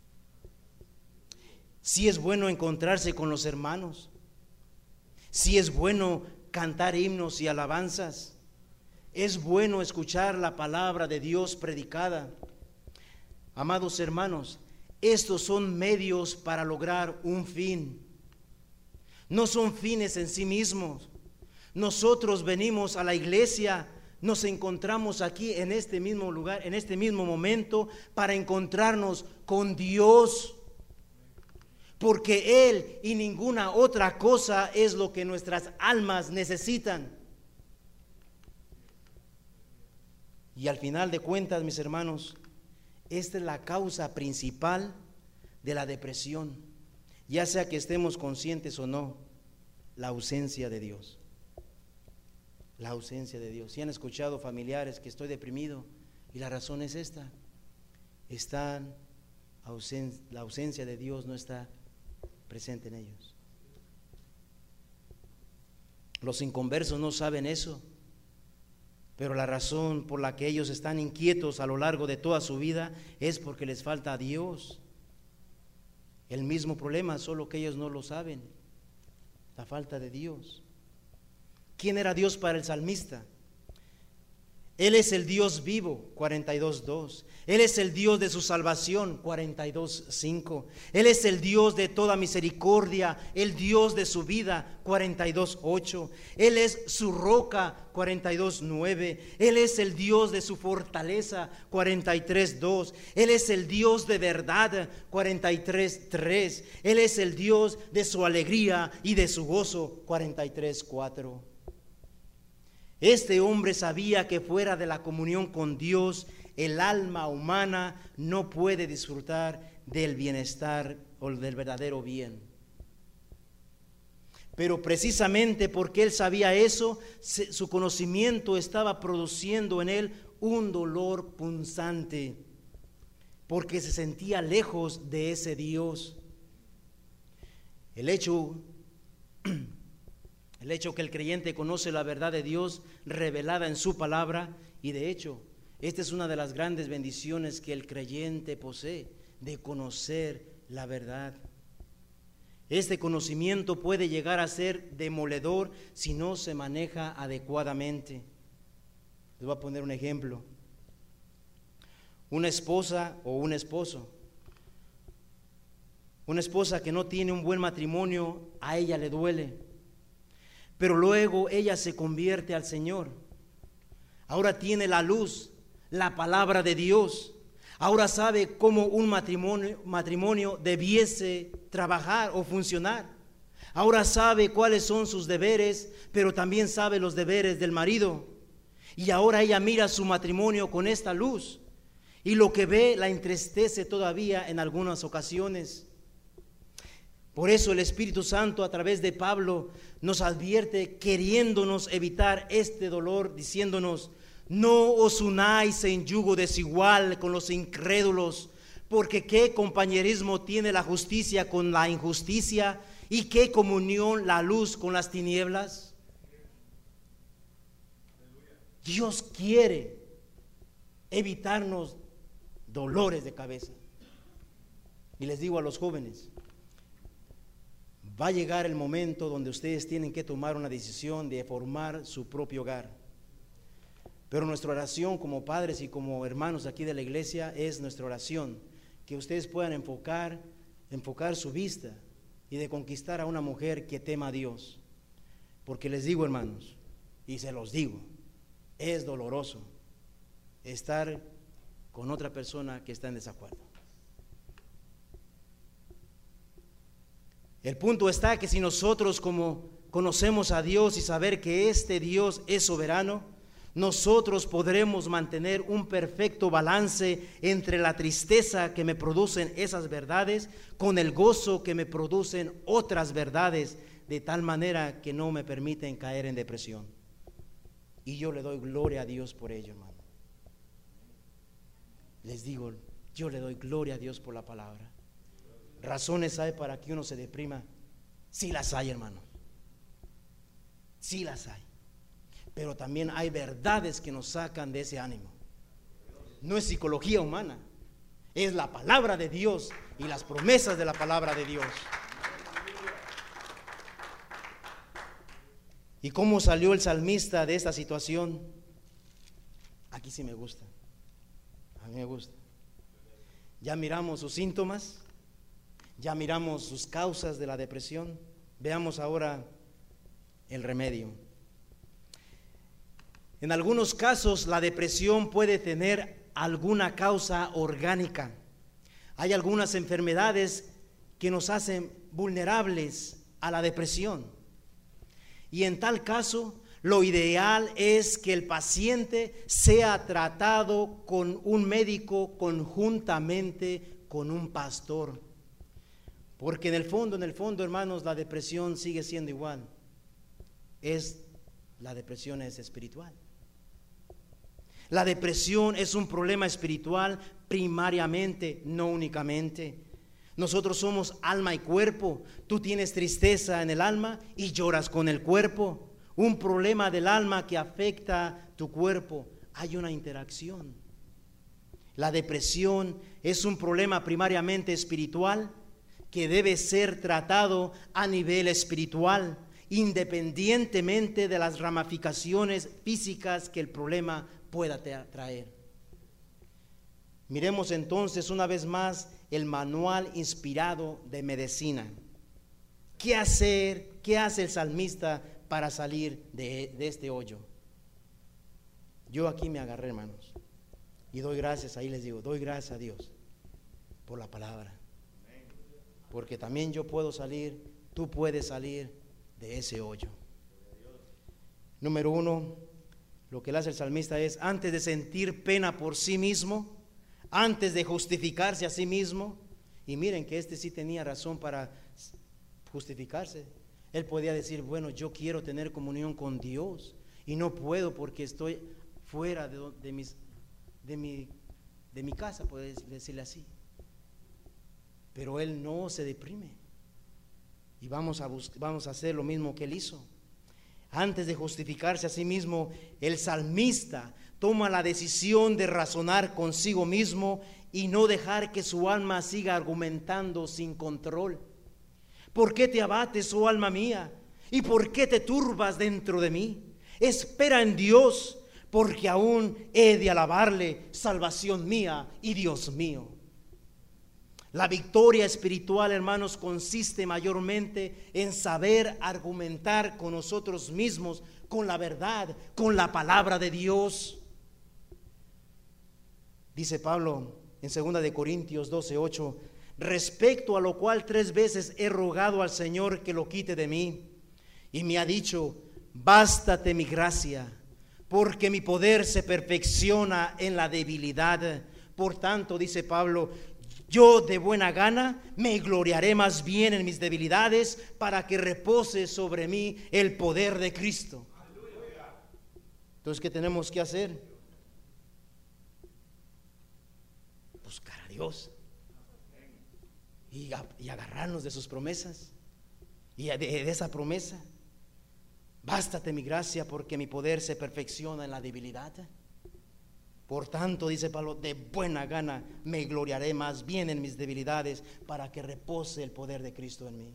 Sí es bueno encontrarse con los hermanos, sí es bueno cantar himnos y alabanzas, es bueno escuchar la palabra de Dios predicada. Amados hermanos, estos son medios para lograr un fin, no son fines en sí mismos. Nosotros venimos a la iglesia, nos encontramos aquí en este mismo lugar, en este mismo momento, para encontrarnos con Dios, porque Él y ninguna otra cosa es lo que nuestras almas necesitan. Y al final de cuentas, mis hermanos, esta es la causa principal de la depresión, ya sea que estemos conscientes o no, la ausencia de Dios. La ausencia de Dios. Si han escuchado familiares que estoy deprimido, y la razón es esta: están ausen- la ausencia de Dios no está presente en ellos. Los inconversos no saben eso, pero la razón por la que ellos están inquietos a lo largo de toda su vida es porque les falta a Dios. El mismo problema, solo que ellos no lo saben: la falta de Dios. ¿Quién era Dios para el salmista? Él es el Dios vivo, cuarenta y dos, dos. Él es el Dios de su salvación, cuarenta y dos, cinco. Él es el Dios de toda misericordia, el Dios de su vida, cuarenta y dos, ocho. Él es su roca, cuarenta y dos, nueve. Él es el Dios de su fortaleza, cuarenta y tres, dos. Él es el Dios de verdad, cuarenta y tres, tres. Él es el Dios de su alegría y de su gozo, cuarenta y tres, cuatro. Este hombre sabía que fuera de la comunión con Dios, el alma humana no puede disfrutar del bienestar o del verdadero bien. Pero precisamente porque él sabía eso, su conocimiento estaba produciendo en él un dolor punzante, porque se sentía lejos de ese Dios. El hecho El hecho que el creyente conoce la verdad de Dios revelada en su palabra, y de hecho, esta es una de las grandes bendiciones que el creyente posee, de conocer la verdad. Este conocimiento puede llegar a ser demoledor si no se maneja adecuadamente. Les voy a poner un ejemplo. Una esposa o un esposo. Una esposa que no tiene un buen matrimonio, a ella le duele. Pero luego ella se convierte al Señor. Ahora tiene la luz, la palabra de Dios. Ahora sabe cómo un matrimonio, matrimonio debiese trabajar o funcionar. Ahora sabe cuáles son sus deberes, pero también sabe los deberes del marido. Y ahora ella mira su matrimonio con esta luz, y lo que ve la entristece todavía en algunas ocasiones. Por eso el Espíritu Santo, a través de Pablo, nos advierte, queriéndonos evitar este dolor, diciéndonos: no os unáis en yugo desigual con los incrédulos, porque qué compañerismo tiene la justicia con la injusticia, y qué comunión la luz con las tinieblas. Dios quiere evitarnos dolores de cabeza. Y les digo a los jóvenes: va a llegar el momento donde ustedes tienen que tomar una decisión de formar su propio hogar. Pero nuestra oración como padres y como hermanos aquí de la iglesia es nuestra oración, que ustedes puedan enfocar, enfocar su vista y de conquistar a una mujer que tema a Dios. Porque les digo, hermanos, y se los digo, es doloroso estar con otra persona que está en desacuerdo. El punto está que si nosotros, como conocemos a Dios y saber que este Dios es soberano, nosotros podremos mantener un perfecto balance entre la tristeza que me producen esas verdades con el gozo que me producen otras verdades, de tal manera que no me permiten caer en depresión. Y yo le doy gloria a Dios por ello, hermano. Les digo, yo le doy gloria a Dios por la palabra. ¿Razones hay para que uno se deprima? Sí las hay, hermano. Sí las hay. Pero también hay verdades que nos sacan de ese ánimo. no es psicología humana, es la palabra de Dios y las promesas de la palabra de Dios. ¿Y cómo salió el salmista de esta situación? Aquí sí me gusta, a mí me gusta. Ya miramos sus síntomas, ya miramos sus causas de la depresión. Veamos ahora el remedio. En algunos casos la depresión puede tener alguna causa orgánica. Hay algunas enfermedades que nos hacen vulnerables a la depresión. Y en tal caso, lo ideal es que el paciente sea tratado con un médico conjuntamente con un pastor. Porque en el fondo, en el fondo, hermanos, la depresión sigue siendo igual. Es, la depresión es espiritual. La depresión es un problema espiritual primariamente, no únicamente. Nosotros somos alma y cuerpo. Tú tienes tristeza en el alma y lloras con el cuerpo. Un problema del alma que afecta tu cuerpo. Hay una interacción. La depresión es un problema primariamente espiritual que debe ser tratado a nivel espiritual, independientemente de las ramificaciones físicas que el problema pueda traer. Miremos entonces una vez más el manual inspirado de medicina. ¿Qué hacer? ¿Qué hace el salmista para salir de, de este hoyo? Yo aquí me agarré, hermanos, y doy gracias, ahí les digo, doy gracias a Dios por la palabra, porque también yo puedo salir, tú puedes salir de ese hoyo. Número uno, lo que le hace el salmista es, antes de sentir pena por sí mismo, antes de justificarse a sí mismo, y miren que este sí tenía razón para justificarse. Él podía decir, bueno, yo quiero tener comunión con Dios y no puedo porque estoy fuera de, de, mis, de, mi, de mi casa, puede decirle así. Pero él no se deprime y vamos a, bus- vamos a hacer lo mismo que él hizo. Antes de justificarse a sí mismo, el salmista toma la decisión de razonar consigo mismo y no dejar que su alma siga argumentando sin control. ¿Por qué te abates, oh alma mía? ¿Y por qué te turbas dentro de mí? Espera en Dios, porque aún he de alabarle, salvación mía y Dios mío. La victoria espiritual, hermanos, consiste mayormente en saber argumentar con nosotros mismos, con la verdad, con la palabra de Dios. Dice Pablo en segunda de Corintios doce ocho, respecto a lo cual tres veces he rogado al Señor que lo quite de mí, y me ha dicho, bástate mi gracia, porque mi poder se perfecciona en la debilidad. Por tanto, dice Pablo, yo de buena gana me gloriaré más bien en mis debilidades, para que repose sobre mí el poder de Cristo. Entonces, ¿qué tenemos que hacer? Buscar a Dios y, y agarrarnos de sus promesas y de, de esa promesa. Bástate mi gracia, porque mi poder se perfecciona en la debilidad. Por tanto, dice Pablo, de buena gana me gloriaré más bien en mis debilidades, para que repose el poder de Cristo en mí.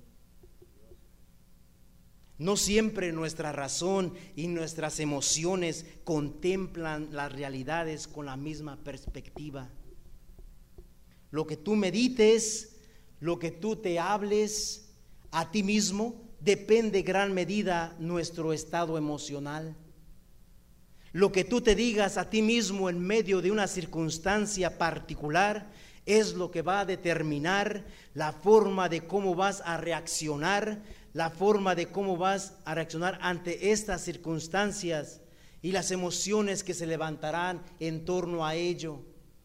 No siempre nuestra razón y nuestras emociones contemplan las realidades con la misma perspectiva. Lo que tú medites, lo que tú te hables a ti mismo, depende en gran medida nuestro estado emocional. Lo que tú te digas a ti mismo en medio de una circunstancia particular es lo que va a determinar la forma de cómo vas a reaccionar, la forma de cómo vas a reaccionar ante estas circunstancias y las emociones que se levantarán en torno a ello.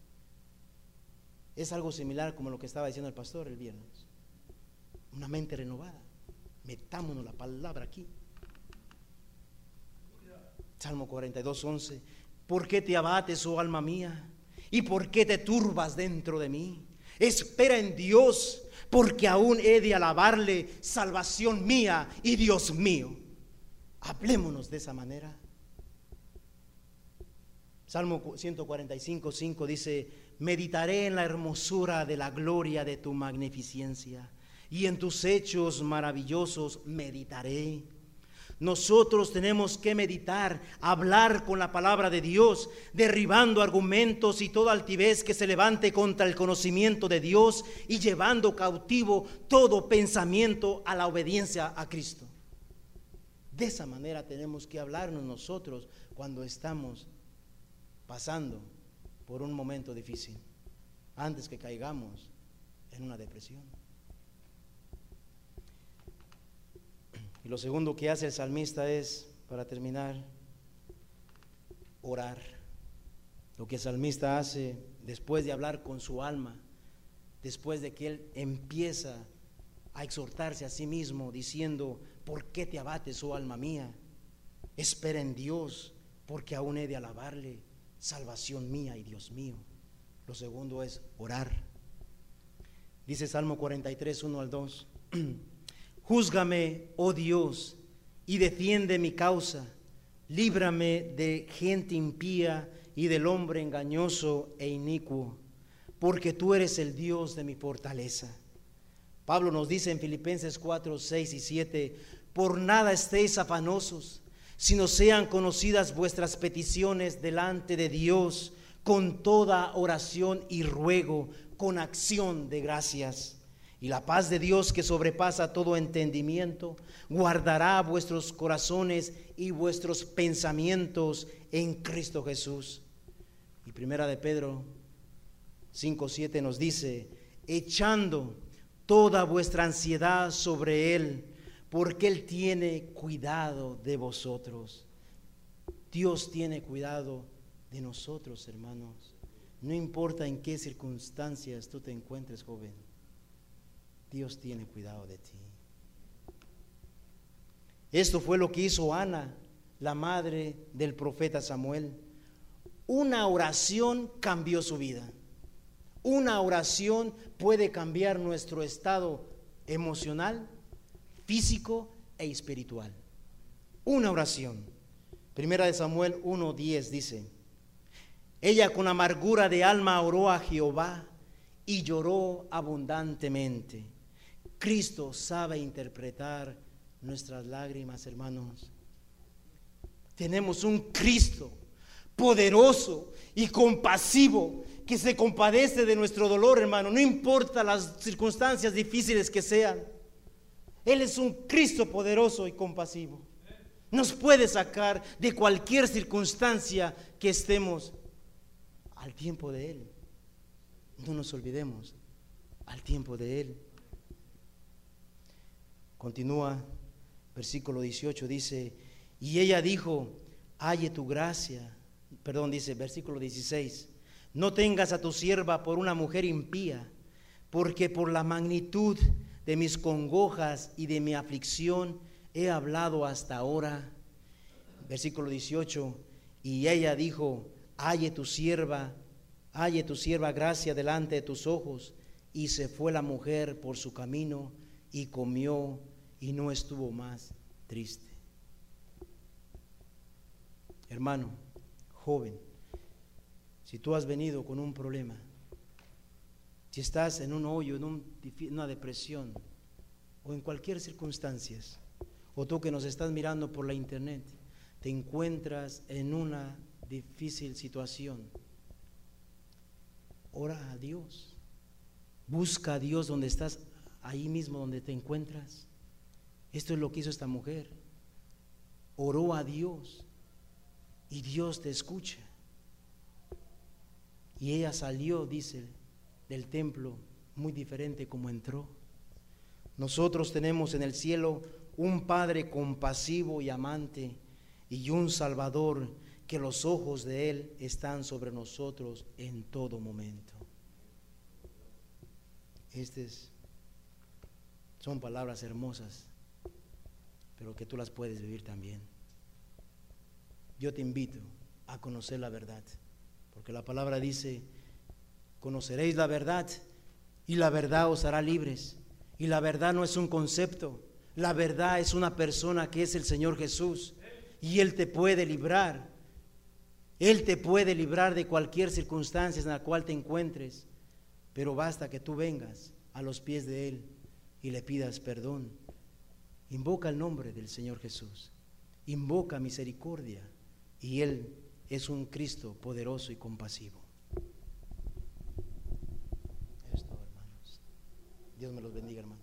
Es algo similar como lo que estaba diciendo el pastor el viernes. Una mente renovada. Metámonos la palabra aquí. Salmo cuarenta y dos once. ¿Por qué te abates, oh alma mía? ¿Y por qué te turbas dentro de mí? Espera en Dios, porque aún he de alabarle, salvación mía y Dios mío. Hablémonos de esa manera. Salmo ciento cuarenta y cinco, cinco dice: meditaré en la hermosura de la gloria de tu magnificencia, y en tus hechos maravillosos meditaré. Nosotros tenemos que meditar, hablar con la palabra de Dios, derribando argumentos y toda altivez que se levante contra el conocimiento de Dios, y llevando cautivo todo pensamiento a la obediencia a Cristo. De esa manera tenemos que hablarnos nosotros cuando estamos pasando por un momento difícil, antes que caigamos en una depresión. Y lo segundo que hace el salmista es, para terminar, orar. Lo que el salmista hace después de hablar con su alma, después de que él empieza a exhortarse a sí mismo diciendo: ¿por qué te abates, oh alma mía? Espera en Dios, porque aún he de alabarle, salvación mía y Dios mío. Lo segundo es orar. Dice Salmo cuarenta y tres, uno al dos: júzgame, oh Dios, y defiende mi causa. Líbrame de gente impía y del hombre engañoso e inicuo, porque tú eres el Dios de mi fortaleza. Pablo nos dice en Filipenses cuatro, seis y siete: por nada estéis afanosos, sino sean conocidas vuestras peticiones delante de Dios con toda oración y ruego, con acción de gracias. Y la paz de Dios, que sobrepasa todo entendimiento, guardará vuestros corazones y vuestros pensamientos en Cristo Jesús. Y primera de Pedro cinco, siete nos dice: echando toda vuestra ansiedad sobre Él, porque Él tiene cuidado de vosotros. Dios tiene cuidado de nosotros, hermanos. No importa en qué circunstancias tú te encuentres, joven, Dios tiene cuidado de ti. Esto fue lo que hizo Ana, la madre del profeta Samuel. Una oración cambió su vida. Una oración puede cambiar nuestro estado emocional, físico e espiritual. Una oración. Primera de Samuel uno, diez dice: ella con amargura de alma oró a Jehová y lloró abundantemente. Cristo sabe interpretar nuestras lágrimas, hermanos. Tenemos un Cristo poderoso y compasivo que se compadece de nuestro dolor, hermano, no importa las circunstancias difíciles que sean. Él es un Cristo poderoso y compasivo. Nos puede sacar de cualquier circunstancia que estemos al tiempo de Él. No nos olvidemos, al tiempo de Él. Continúa, versículo dieciocho, dice: y ella dijo: halle tu gracia. Perdón, dice, versículo dieciséis: no tengas a tu sierva por una mujer impía, porque por la magnitud de mis congojas y de mi aflicción he hablado hasta ahora. Versículo dieciocho: y ella dijo: halle tu sierva, halle tu sierva gracia delante de tus ojos. Y se fue la mujer por su camino y comió y no estuvo más triste. Hermano, joven, si tú has venido con un problema, si estás en un hoyo, en un, una depresión o en cualquier circunstancia, o tú que nos estás mirando por la internet, te encuentras en una difícil situación, ora a Dios, busca a Dios donde estás, ahí mismo donde te encuentras. Esto es lo que hizo esta mujer, oró a Dios y Dios te escucha. Y ella salió, dice, del templo muy diferente como entró. Nosotros tenemos en el cielo un Padre compasivo y amante, y un Salvador que los ojos de Él están sobre nosotros en todo momento. Estas son palabras hermosas, pero que tú las puedes vivir también. Yo te invito a conocer la verdad, porque la palabra dice: conoceréis la verdad y la verdad os hará libres. Y la verdad no es un concepto, la verdad es una persona que es el Señor Jesús, y Él te puede librar Él te puede librar de cualquier circunstancia en la cual te encuentres, pero basta que tú vengas a los pies de Él y le pidas perdón. Invoca el nombre del Señor Jesús, invoca misericordia, y Él es un Cristo poderoso y compasivo. Esto, hermanos. Dios me los bendiga, hermanos.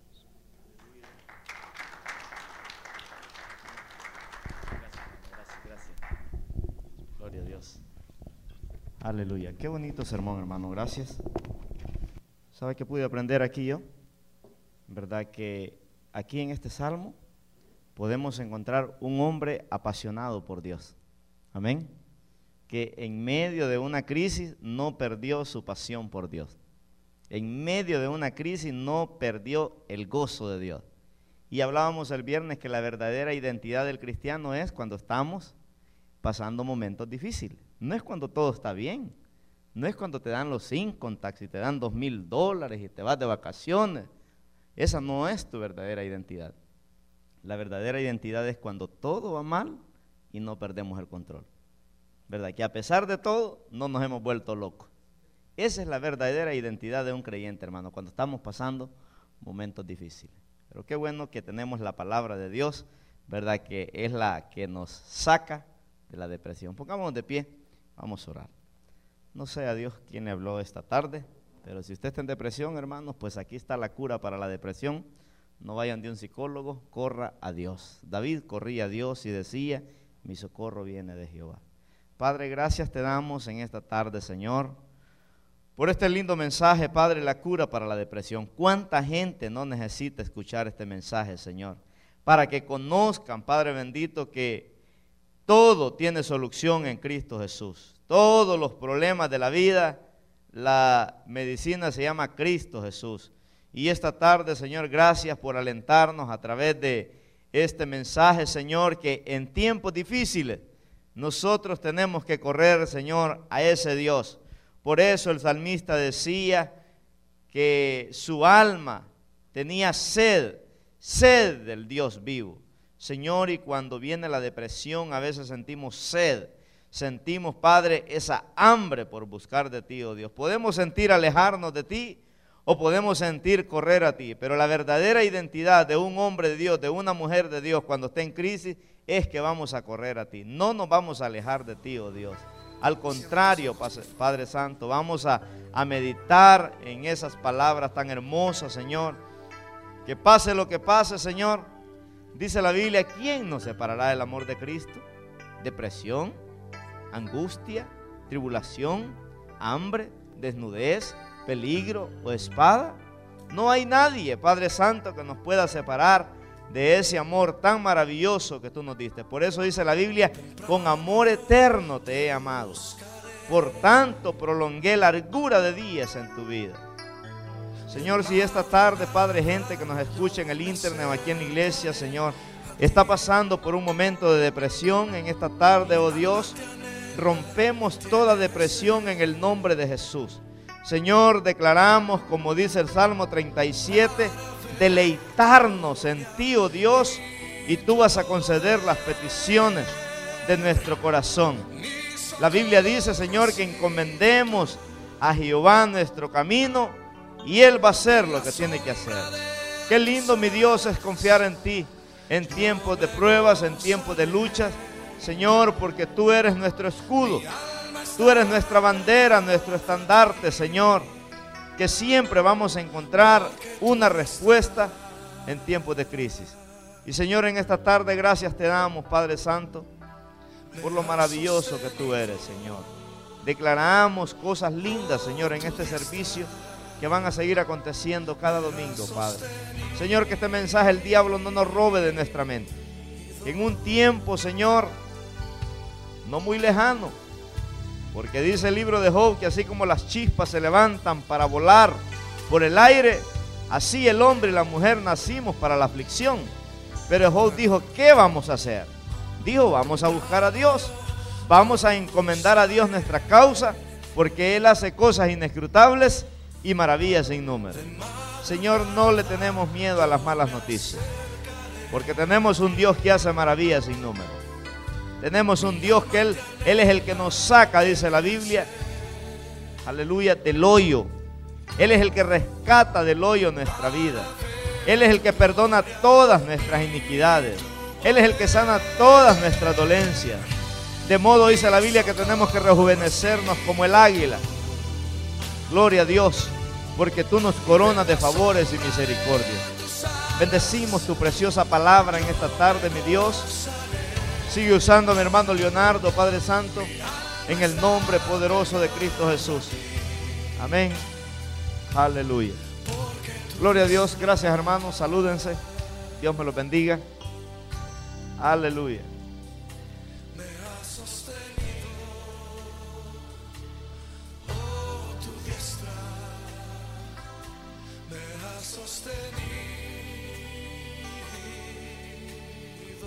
Gracias, gracias, gracias. Gloria a Dios. Aleluya. Qué bonito sermón, hermano. Gracias. ¿Sabe qué pude aprender aquí yo? ¿Verdad que aquí en este salmo podemos encontrar un hombre apasionado por Dios? Amén. Que en medio de una crisis no perdió su pasión por Dios. En medio de una crisis no perdió el gozo de Dios. Y hablábamos el viernes que la verdadera identidad del cristiano es cuando estamos pasando momentos difíciles. No es cuando todo está bien. No es cuando te dan los income tax y te dan dos mil dólares y te vas de vacaciones. Esa no es tu verdadera identidad. La verdadera identidad es cuando todo va mal y no perdemos el control. ¿Verdad? Que a pesar de todo no nos hemos vuelto locos. Esa es la verdadera identidad de un creyente, hermano, cuando estamos pasando momentos difíciles. Pero qué bueno que tenemos la palabra de Dios, ¿verdad? Que es la que nos saca de la depresión. Pongámonos de pie, vamos a orar. No sé a Dios quién le habló esta tarde, pero si usted está en depresión, hermanos, pues aquí está la cura para la depresión. No vayan de un psicólogo, corra a Dios. David corría a Dios y decía, mi socorro viene de Jehová. Padre, gracias te damos en esta tarde, Señor, por este lindo mensaje, Padre, la cura para la depresión. ¿Cuánta gente no necesita escuchar este mensaje, Señor? Para que conozcan, Padre bendito, que todo tiene solución en Cristo Jesús. Todos los problemas de la vida, la medicina se llama Cristo Jesús. Y esta tarde, Señor, gracias por alentarnos a través de este mensaje, Señor, que en tiempos difíciles nosotros tenemos que correr, Señor, a ese Dios. Por eso el salmista decía que su alma tenía sed, sed del Dios vivo. Señor, y cuando viene la depresión a veces sentimos sed. Sentimos, Padre, esa hambre por buscar de ti, oh Dios. Podemos sentir alejarnos de ti o podemos sentir correr a ti, pero la verdadera identidad de un hombre de Dios, de una mujer de Dios cuando esté en crisis, es que vamos a correr a ti. No nos vamos a alejar de ti, oh Dios. Al contrario, Padre Santo, vamos a, a meditar en esas palabras tan hermosas, Señor. Que pase lo que pase, Señor. Dice la Biblia, ¿quién nos separará del amor de Cristo? ¿Depresión? ¿Angustia? ¿Tribulación? ¿Hambre? ¿Desnudez? ¿Peligro o espada? No hay nadie, Padre Santo, que nos pueda separar de ese amor tan maravilloso que tú nos diste. Por eso dice la Biblia, con amor eterno te he amado. Por tanto, prolongué largura de días en tu vida. Señor, si esta tarde, Padre, gente que nos escucha en el internet o aquí en la iglesia, Señor, está pasando por un momento de depresión en esta tarde, oh Dios, rompemos toda depresión en el nombre de Jesús. Señor, declaramos, como dice el Salmo treinta y siete, deleitarnos en ti, oh Dios, y tú vas a conceder las peticiones de nuestro corazón. La Biblia dice, Señor, que encomendemos a Jehová nuestro camino y Él va a hacer lo que tiene que hacer. Qué lindo, mi Dios, es confiar en ti en tiempos de pruebas, en tiempos de luchas, Señor, porque tú eres nuestro escudo, tú eres nuestra bandera, nuestro estandarte, Señor, que siempre vamos a encontrar una respuesta en tiempos de crisis. Y Señor, en esta tarde gracias te damos, Padre Santo, por lo maravilloso que tú eres, Señor. Declaramos cosas lindas, Señor, en este servicio que van a seguir aconteciendo cada domingo, Padre. Señor, que este mensaje el diablo no nos robe de nuestra mente. En un tiempo, Señor, no muy lejano, porque dice el libro de Job que así como las chispas se levantan para volar por el aire, así el hombre y la mujer nacimos para la aflicción. Pero Job dijo, ¿qué vamos a hacer? Dijo, vamos a buscar a Dios, vamos a encomendar a Dios nuestra causa, porque Él hace cosas inescrutables y maravillas sin número. Señor, no le tenemos miedo a las malas noticias, porque tenemos un Dios que hace maravillas sin número. Tenemos un Dios que Él, Él es el que nos saca, dice la Biblia, aleluya, del hoyo. Él es el que rescata del hoyo nuestra vida. Él es el que perdona todas nuestras iniquidades. Él es el que sana todas nuestras dolencias. De modo, dice la Biblia, que tenemos que rejuvenecernos como el águila. Gloria a Dios, porque tú nos coronas de favores y misericordia. Bendecimos tu preciosa palabra en esta tarde, mi Dios. Sigue usando a mi hermano Leonardo, Padre Santo, en el nombre poderoso de Cristo Jesús. Amén. Aleluya. Gloria a Dios. Gracias, hermanos. Salúdense. Dios me los bendiga. Aleluya. Me has sostenido, oh, tu diestra me has sostenido.